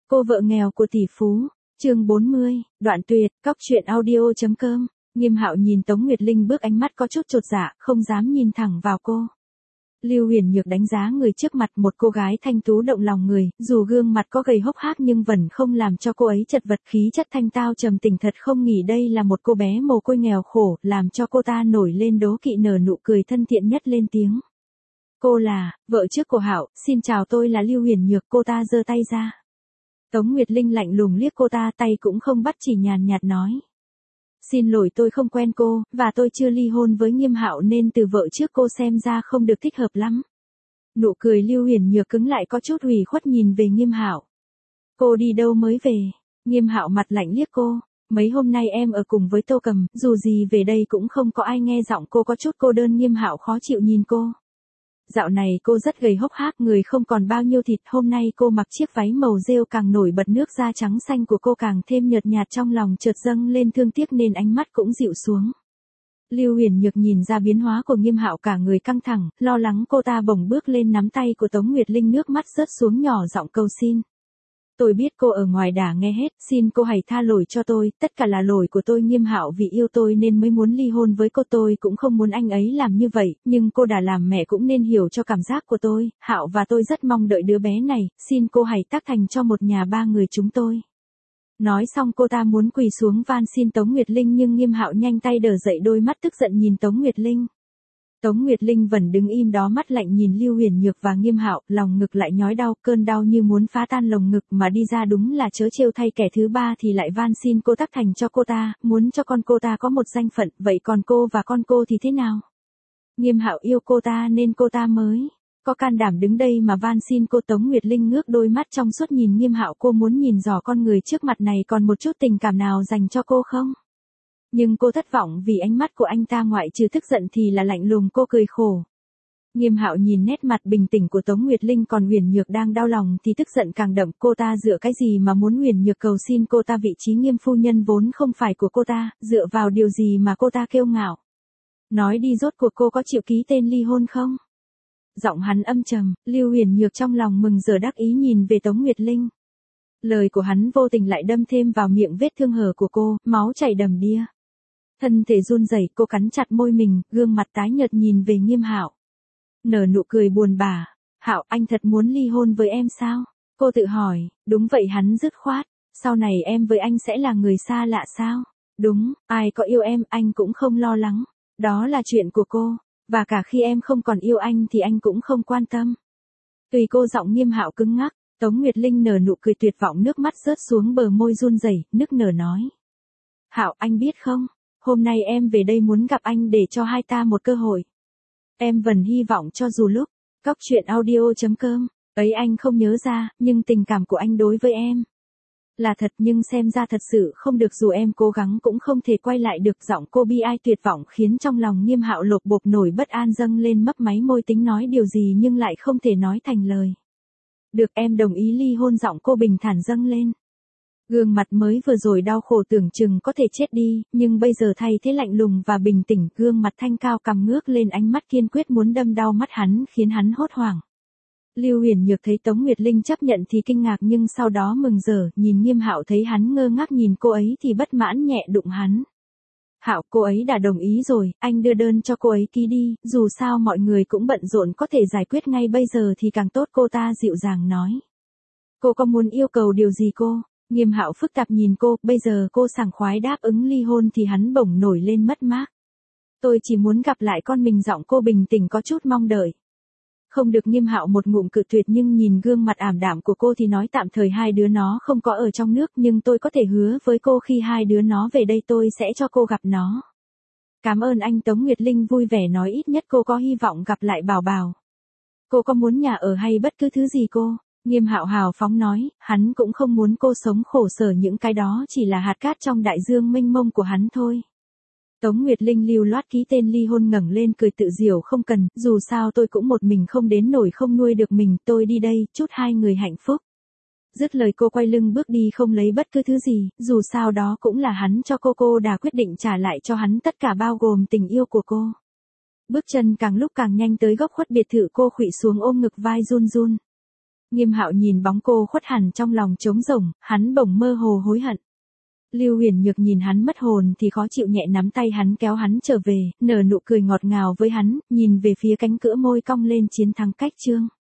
Cô vợ nghèo của tỷ phú, chương 40, đoạn tuyệt, cóc truyện audio.com. Nghiêm Hạo nhìn Tống Nguyệt Linh bước, ánh mắt có chút chột dạ, không dám nhìn thẳng vào cô. Lưu Huyền Nhược đánh giá người trước mặt, một cô gái thanh tú động lòng người, dù gương mặt có gầy hốc hác nhưng vẫn không làm cho cô ấy chật vật, khí chất thanh tao trầm tĩnh thật không nghĩ đây là một cô bé mồ côi nghèo khổ, làm cho cô ta nổi lên đố kỵ, nở nụ cười thân thiện nhất lên tiếng. Cô là vợ trước của Hạo, xin chào, tôi là Lưu Huyền Nhược. Cô ta giơ tay ra. Tống Nguyệt Linh lạnh lùng liếc cô ta, tay cũng không bắt, chỉ nhàn nhạt nói. Xin lỗi, tôi không quen cô, và tôi chưa ly hôn với Nghiêm Hạo nên từ vợ trước cô xem ra không được thích hợp lắm. Nụ cười Lưu Huyền Nhược cứng lại, có chút ủy khuất nhìn về Nghiêm Hạo. Cô đi đâu mới về? Nghiêm Hạo mặt lạnh liếc cô. Mấy hôm nay em ở cùng với Tô Cầm, dù gì về đây cũng không có ai nghe giọng cô có chút cô đơn. Nghiêm Hạo khó chịu nhìn cô. Dạo này cô rất gầy hốc hác, người không còn bao nhiêu thịt, hôm nay cô mặc chiếc váy màu rêu càng nổi bật, nước da trắng xanh của cô càng thêm nhợt nhạt, trong lòng chợt dâng lên thương tiếc nên ánh mắt cũng dịu xuống. Lưu Huyền Nhược nhìn ra biến hóa của Nghiêm Hạo, cả người căng thẳng, lo lắng, cô ta bỗng bước lên nắm tay của Tống Nguyệt Linh, nước mắt rớt xuống, nhỏ giọng cầu xin. Tôi biết cô ở ngoài đã nghe hết, xin cô hãy tha lỗi cho tôi, tất cả là lỗi của tôi. Nghiêm Hạo vì yêu tôi nên mới muốn ly hôn với cô, tôi cũng không muốn anh ấy làm như vậy, nhưng cô đã làm mẹ cũng nên hiểu cho cảm giác của tôi. Hạo và tôi rất mong đợi đứa bé này, xin cô hãy tác thành cho một nhà ba người chúng tôi. Nói xong cô ta muốn quỳ xuống van xin Tống Nguyệt Linh, nhưng Nghiêm Hạo nhanh tay đỡ dậy, đôi mắt tức giận nhìn Tống Nguyệt Linh. Tống Nguyệt Linh vẫn đứng im đó, mắt lạnh nhìn Lưu Huyền Nhược và Nghiêm Hạo, lòng ngực lại nhói đau, cơn đau như muốn phá tan lồng ngực mà đi ra, đúng là trớ trêu thay, kẻ thứ ba thì lại van xin cô tác thành cho cô ta, muốn cho con cô ta có một danh phận, vậy còn cô và con cô thì thế nào? Nghiêm Hạo yêu cô ta nên cô ta mới có can đảm đứng đây mà van xin cô. Tống Nguyệt Linh ngước đôi mắt trong suốt nhìn Nghiêm Hạo, cô muốn nhìn rõ con người trước mặt này còn một chút tình cảm nào dành cho cô không? Nhưng cô thất vọng vì ánh mắt của anh ta ngoại trừ tức giận thì là lạnh lùng, cô cười khổ. Nghiêm Hạo nhìn nét mặt bình tĩnh của Tống Nguyệt Linh, còn Huyền Nhược đang đau lòng thì tức giận càng đậm, cô ta dựa cái gì mà muốn Huyền Nhược cầu xin cô ta vị trí Nghiêm phu nhân vốn không phải của cô ta, dựa vào điều gì mà cô ta kiêu ngạo? Nói đi, rốt cuộc cô có chịu ký tên ly hôn không? Giọng hắn âm trầm. Lưu Huyền Nhược trong lòng mừng rỡ đắc ý nhìn về Tống Nguyệt Linh. Lời của hắn vô tình lại đâm thêm vào miệng vết thương hở của cô, máu chảy đầm đìa. Thân thể run rẩy, cô cắn chặt môi mình, gương mặt tái nhợt nhìn về Nghiêm Hạo. Nở nụ cười buồn bã. Hạo, anh thật muốn ly hôn với em sao? Cô tự hỏi. Đúng vậy, hắn dứt khoát. Sau này em với anh sẽ là người xa lạ sao? Đúng, ai có yêu em, anh cũng không lo lắng. Đó là chuyện của cô. Và cả khi em không còn yêu anh thì anh cũng không quan tâm. Tùy cô. Giọng Nghiêm Hạo cứng ngắc. Tống Nguyệt Linh nở nụ cười tuyệt vọng, nước mắt rớt xuống bờ môi run rẩy, nức nở nói. Hạo, anh biết không? Hôm nay em về đây muốn gặp anh để cho hai ta một cơ hội. Em vẫn hy vọng cho dù lúc cóc truyện audio.com ấy anh không nhớ ra, nhưng tình cảm của anh đối với em là thật, nhưng xem ra thật sự không được, dù em cố gắng cũng không thể quay lại được. Giọng cô bi ai tuyệt vọng khiến trong lòng Nghiêm Hạo lột bột, nổi bất an dâng lên, mấp máy môi tính nói điều gì nhưng lại không thể nói thành lời. Được, em đồng ý ly hôn. Giọng cô bình thản dâng lên. Gương mặt mới vừa rồi đau khổ tưởng chừng có thể chết đi, nhưng bây giờ thay thế lạnh lùng và bình tĩnh, gương mặt thanh cao cằm ngước lên, ánh mắt kiên quyết muốn đâm đau mắt hắn khiến hắn hốt hoảng. Lưu Huyền Nhược thấy Tống Nguyệt Linh chấp nhận thì kinh ngạc, nhưng sau đó mừng rỡ, nhìn Nghiêm Hạo thấy hắn ngơ ngác nhìn cô ấy thì bất mãn nhẹ đụng hắn. Hạo, cô ấy đã đồng ý rồi, anh đưa đơn cho cô ấy ký đi, dù sao mọi người cũng bận rộn, có thể giải quyết ngay bây giờ thì càng tốt. Cô ta dịu dàng nói. Cô có muốn yêu cầu điều gì cô? Nghiêm Hạo phức tạp nhìn cô, bây giờ cô sảng khoái đáp ứng ly hôn thì hắn bỗng nổi lên mất mát. Tôi chỉ muốn gặp lại con mình. Giọng cô bình tĩnh có chút mong đợi. Không được. Nghiêm Hạo một ngụm cự tuyệt, nhưng nhìn gương mặt ảm đạm của cô thì nói tạm thời hai đứa nó không có ở trong nước, nhưng tôi có thể hứa với cô khi hai đứa nó về đây tôi sẽ cho cô gặp nó. Cảm ơn anh. Tống Nguyệt Linh vui vẻ nói, ít nhất cô có hy vọng gặp lại Bảo Bảo. Cô có muốn nhà ở hay bất cứ thứ gì cô? Nghiêm Hạo hào phóng nói, hắn cũng không muốn cô sống khổ sở, những cái đó chỉ là hạt cát trong đại dương mênh mông của hắn thôi. Tống Nguyệt Linh lưu loát ký tên ly hôn, ngẩng lên cười tự diểu, không cần, dù sao tôi cũng một mình không đến nổi không nuôi được mình, tôi đi đây, chúc hai người hạnh phúc. Dứt lời cô quay lưng bước đi, không lấy bất cứ thứ gì, dù sao đó cũng là hắn cho cô đã quyết định trả lại cho hắn tất cả bao gồm tình yêu của cô. Bước chân càng lúc càng nhanh tới góc khuất biệt thự, cô khuỵu xuống ôm ngực vai run run. Nghiêm Hạo nhìn bóng cô khuất hẳn trong lòng trống rỗng, hắn bỗng mơ hồ hối hận. Lưu Huyền Nhược nhìn hắn mất hồn thì khó chịu nhẹ nắm tay hắn kéo hắn trở về, nở nụ cười ngọt ngào với hắn, nhìn về phía cánh cửa môi cong lên chiến thắng cách trương.